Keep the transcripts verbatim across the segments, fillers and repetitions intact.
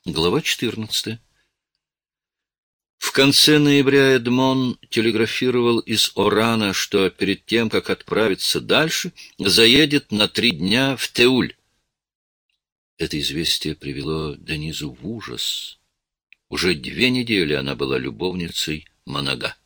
Глава четырнадцатая. В конце ноября Эдмон телеграфировал из Орана, что перед тем, как отправиться дальше, заедет на три дня в Теуль. Это известие привело Денизу в ужас. Уже две недели она была любовницей Монага.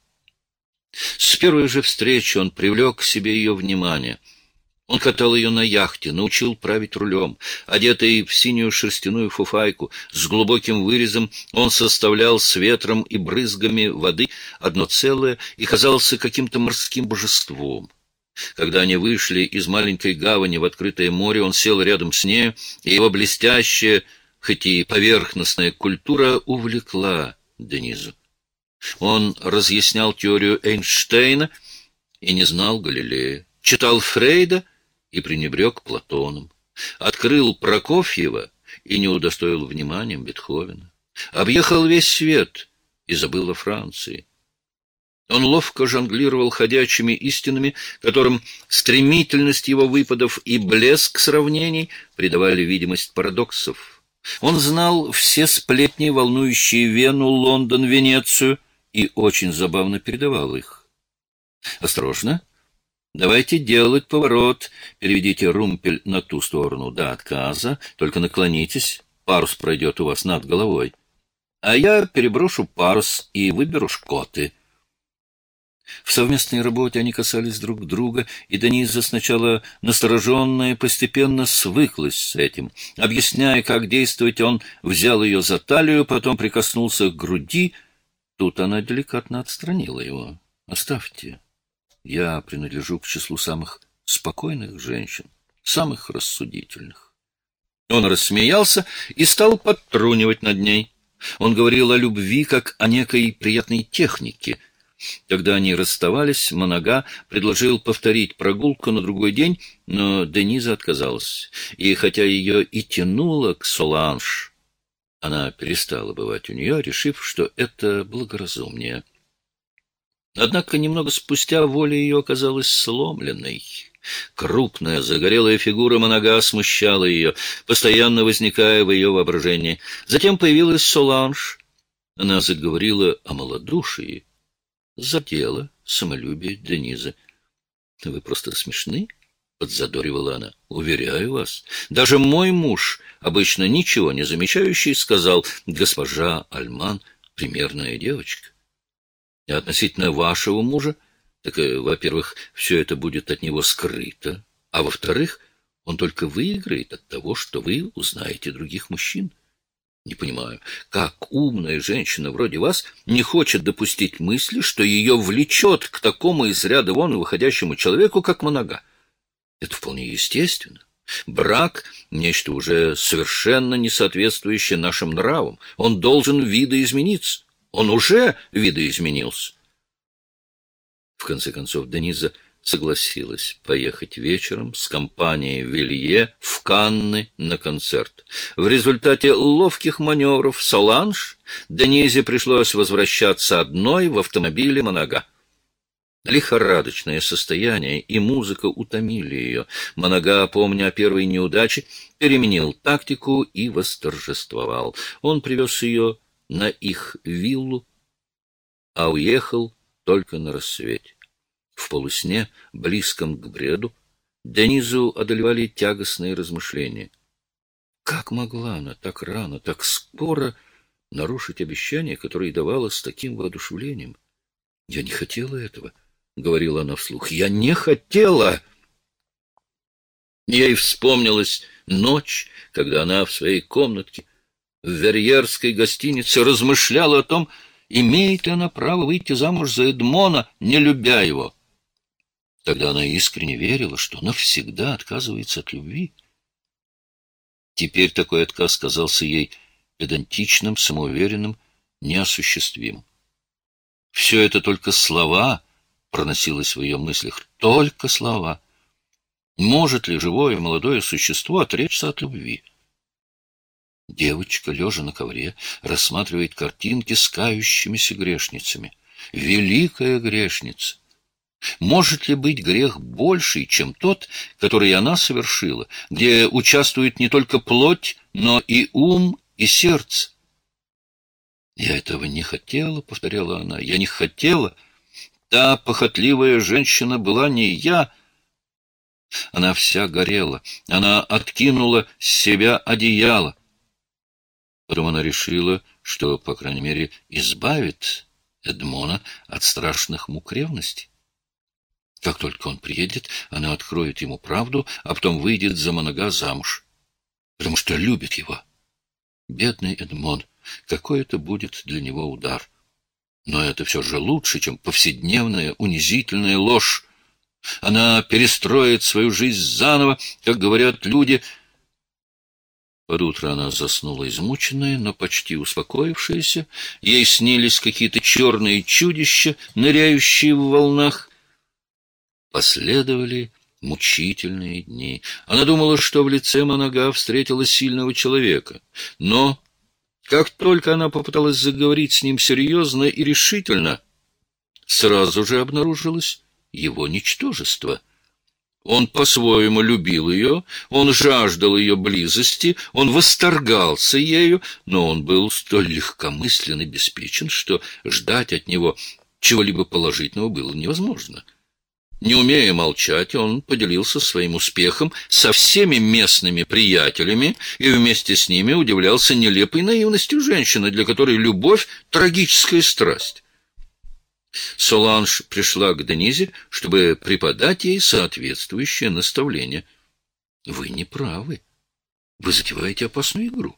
С первой же встречи он привлек к себе ее внимание. Он катал ее на яхте, научил править рулем. Одетый в синюю шерстяную фуфайку с глубоким вырезом, он составлял с ветром и брызгами воды одно целое и казался каким-то морским божеством. Когда они вышли из маленькой гавани в открытое море, он сел рядом с нею, и его блестящая, хоть и поверхностная культура увлекла Денизу. Он разъяснял теорию Эйнштейна и не знал Галилея, читал Фрейда и пренебрег Платоном, открыл Прокофьева и не удостоил вниманием Бетховена, объехал весь свет и забыл о Франции. Он ловко жонглировал ходячими истинами, которым стремительность его выпадов и блеск сравнений придавали видимость парадоксов. Он знал все сплетни, волнующие Вену, Лондон, Венецию, и очень забавно передавал их. «Осторожно! Давайте делать поворот. Переведите румпель на ту сторону до отказа. Только наклонитесь. Парус пройдет у вас над головой. А я переброшу парус и выберу шкоты». В совместной работе они касались друг друга, и Дениза сначала настороженная постепенно свыклась с этим. Объясняя, как действовать, он взял ее за талию, потом прикоснулся к груди. Тут она деликатно отстранила его. «Оставьте. Я принадлежу к числу самых спокойных женщин, самых рассудительных». Он рассмеялся и стал подтрунивать над ней. Он говорил о любви, как о некой приятной технике. Когда они расставались, Монага предложил повторить прогулку на другой день, но Дениза отказалась. И хотя ее и тянуло к Соланж, она перестала бывать у нее, решив, что это благоразумнее. Однако немного спустя воля ее оказалась сломленной. Крупная, загорелая фигура Монага смущала ее, постоянно возникая в ее воображении. Затем появилась Соланж. Она заговорила о малодушии. Задело самолюбие Денизы. — Вы просто смешны, — подзадоривала она. — Уверяю вас, даже мой муж, обычно ничего не замечающий, сказал: «Госпожа Альман — примерная девочка». И относительно вашего мужа, так, во-первых, все это будет от него скрыто, а во-вторых, он только выиграет от того, что вы узнаете других мужчин. Не понимаю, как умная женщина вроде вас не хочет допустить мысли, что ее влечет к такому из ряда вон выходящему человеку, как Монага. Это вполне естественно. Брак — нечто уже совершенно не соответствующее нашим нравам. Он должен видоизмениться. Он уже видоизменился. В конце концов, Дениза согласилась поехать вечером с компанией Вилье в Канны на концерт. В результате ловких маневров Соланж Денизе пришлось возвращаться одной в автомобиле Монага. Лихорадочное состояние и музыка утомили ее. Монага, помня о первой неудаче, переменил тактику и восторжествовал. Он привез ее на их виллу, а уехал только на рассвете. В полусне, близком к бреду, Денизу одолевали тягостные размышления. Как могла она так рано, так скоро нарушить обещание, которое давала с таким воодушевлением? «Я не хотела этого», — говорила она вслух. «Я не хотела!» Ей вспомнилась ночь, когда она в своей комнатке в Верьерской гостинице размышляла о том, имеет ли она право выйти замуж за Эдмона, не любя его. Тогда она искренне верила, что навсегда отказывается от любви. Теперь такой отказ казался ей педантичным, самоуверенным, неосуществимым. Все это только слова проносилось в ее мыслях, только слова. Может ли живое молодое существо отречься от любви? Девочка, лежа на ковре, рассматривает картинки с кающимися грешницами. Великая грешница! Может ли быть грех больший, чем тот, который она совершила, где участвует не только плоть, но и ум и сердце. «Я этого не хотела», — повторяла она, — «я не хотела. Та похотливая женщина была не я». Она вся горела, она откинула с себя одеяло. Потом она решила, что, по крайней мере, избавит Эдмона от страшных мук ревности. Как только он приедет, она откроет ему правду, а потом выйдет за Монага замуж, потому что любит его. Бедный Эдмон, какой это будет для него удар. Но это все же лучше, чем повседневная унизительная ложь. Она перестроит свою жизнь заново, как говорят люди. Под утро она заснула измученная, но почти успокоившаяся. Ей снились какие-то черные чудища, ныряющие в волнах. Последовали мучительные дни. Она думала, что в лице Монага встретила сильного человека. Но как только она попыталась заговорить с ним серьезно и решительно, сразу же обнаружилось его ничтожество. Он по-своему любил ее, он жаждал ее близости, он восторгался ею, но он был столь легкомыслен и беспечен, что ждать от него чего-либо положительного было невозможно. Не умея молчать, он поделился своим успехом со всеми местными приятелями и вместе с ними удивлялся нелепой наивностью женщины, для которой любовь — трагическая страсть. Соланж пришла к Денизе, чтобы преподать ей соответствующее наставление. «Вы не правы. Вы затеваете опасную игру.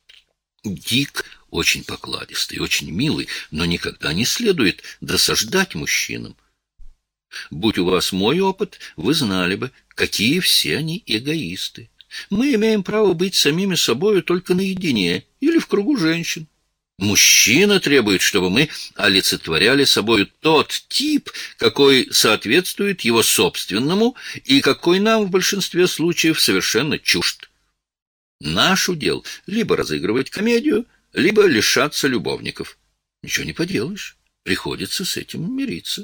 Дик очень покладистый, очень милый, но никогда не следует досаждать мужчинам. Будь у вас мой опыт, вы знали бы, какие все они эгоисты. Мы имеем право быть самими собою только наедине или в кругу женщин. Мужчина требует, чтобы мы олицетворяли собою тот тип, какой соответствует его собственному и какой нам в большинстве случаев совершенно чужд. Наш удел — либо разыгрывать комедию, либо лишаться любовников. Ничего не поделаешь, приходится с этим мириться».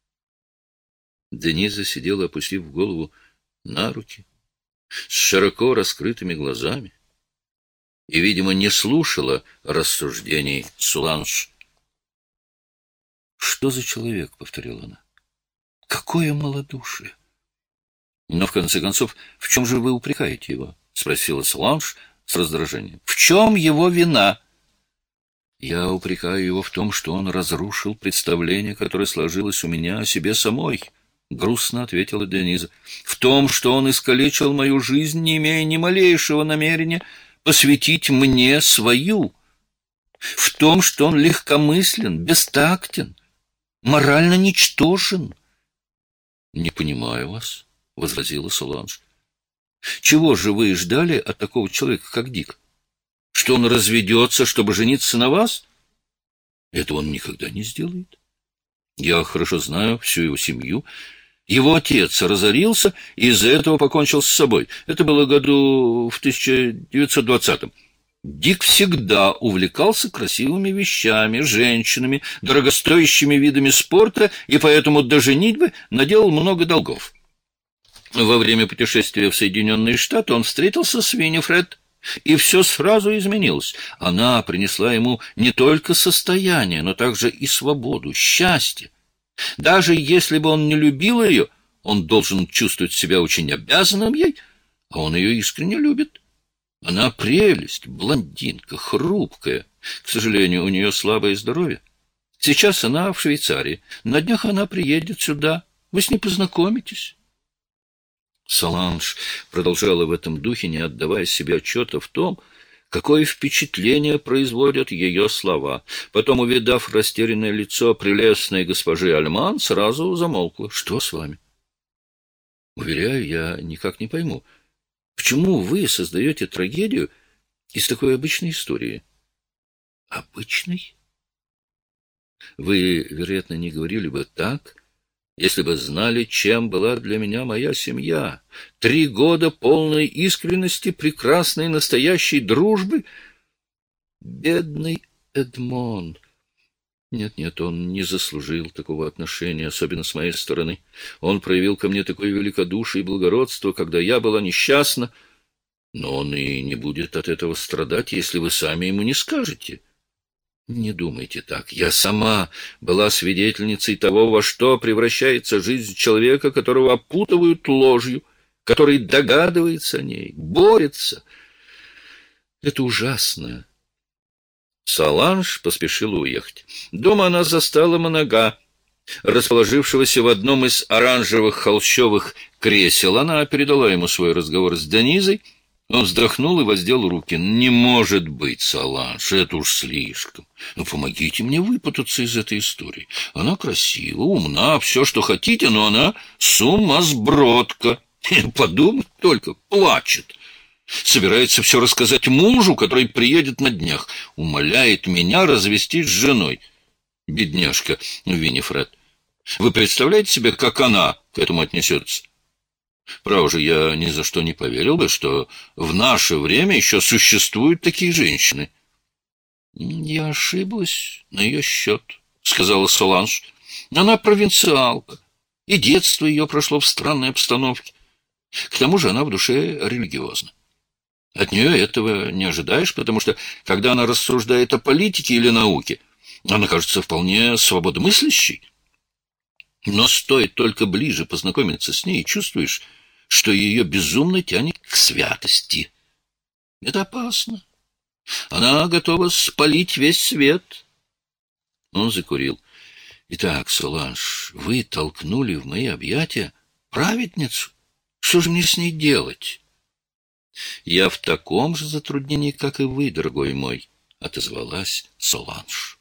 Дениза сидела, опустив голову на руки, с широко раскрытыми глазами, и, видимо, не слушала рассуждений Соланж. «Что за человек?» — повторила она. «Какое малодушие!» «Но, в конце концов, в чем же вы упрекаете его?» — спросила Соланж с раздражением. «В чем его вина?» «Я упрекаю его в том, что он разрушил представление, которое сложилось у меня о себе самой», — грустно ответила Дениза. «В том, что он искалечил мою жизнь, не имея ни малейшего намерения посвятить мне свою. В том, что он легкомыслен, бестактен, морально ничтожен». «Не понимаю вас», — возразила Соланж. «Чего же вы ждали от такого человека, как Дик? Что он разведется, чтобы жениться на вас? Это он никогда не сделает. Я хорошо знаю всю его семью. Его отец разорился и из-за этого покончил с собой. Это было году в тысяча девятьсот двадцатом. Дик всегда увлекался красивыми вещами, женщинами, дорогостоящими видами спорта, и поэтому до женитьбы наделал много долгов. Во время путешествия в Соединенные Штаты он встретился с Виннифред, и все сразу изменилось. Она принесла ему не только состояние, но также и свободу, счастье. Даже если бы он не любил ее, он должен чувствовать себя очень обязанным ей, а он ее искренне любит. Она прелесть, блондинка, хрупкая. К сожалению, у нее слабое здоровье. Сейчас она в Швейцарии. На днях она приедет сюда. Вы с ней познакомитесь. Соланж продолжала в этом духе, не отдавая себе отчета в том, какое впечатление производят ее слова. Потом, увидав растерянное лицо прелестной госпожи Альман, сразу замолкла. «Что с вами?» «Уверяю, я никак не пойму, почему вы создаете трагедию из такой обычной истории?» «Обычной? Вы, вероятно, не говорили бы так, если бы знали, чем была для меня моя семья. Три года полной искренности, прекрасной настоящей дружбы. Бедный Эдмон. Нет-нет, он не заслужил такого отношения, особенно с моей стороны. Он проявил ко мне такое великодушие и благородство, когда я была несчастна. Но он и не будет от этого страдать, если вы сами ему не скажете. Не думайте так. Я сама была свидетельницей того, во что превращается жизнь человека, которого опутывают ложью, который догадывается о ней, борется. Это ужасно. Соланж поспешила уехать. Дома она застала Монага, расположившегося в одном из оранжевых холщовых кресел. Она передала ему свой разговор с Денизой. Он вздохнул и воздел руки. «Не может быть, Соланж, это уж слишком. Ну, помогите мне выпутаться из этой истории. Она красива, умна, все, что хотите, но она сумасбродка. Подумать только, плачет. Собирается все рассказать мужу, который приедет на днях. Умоляет меня развестись с женой. Бедняжка Винифред. Вы представляете себе, как она к этому отнесется? Право же, я ни за что не поверил бы, что в наше время еще существуют такие женщины. — Я ошиблась на ее счет, — сказала Соланж. — Она провинциалка, и детство ее прошло в странной обстановке. К тому же она в душе религиозна. От нее этого не ожидаешь, потому что, когда она рассуждает о политике или науке, она кажется вполне свободомыслящей. Но стоит только ближе познакомиться с ней, и чувствуешь, что ее безумно тянет к святости. Это опасно. Она готова спалить весь свет. Он закурил. Итак, Соланж, вы толкнули в мои объятия праведницу. Что же мне с ней делать? Я в таком же затруднении, как и вы, дорогой мой, отозвалась Соланж.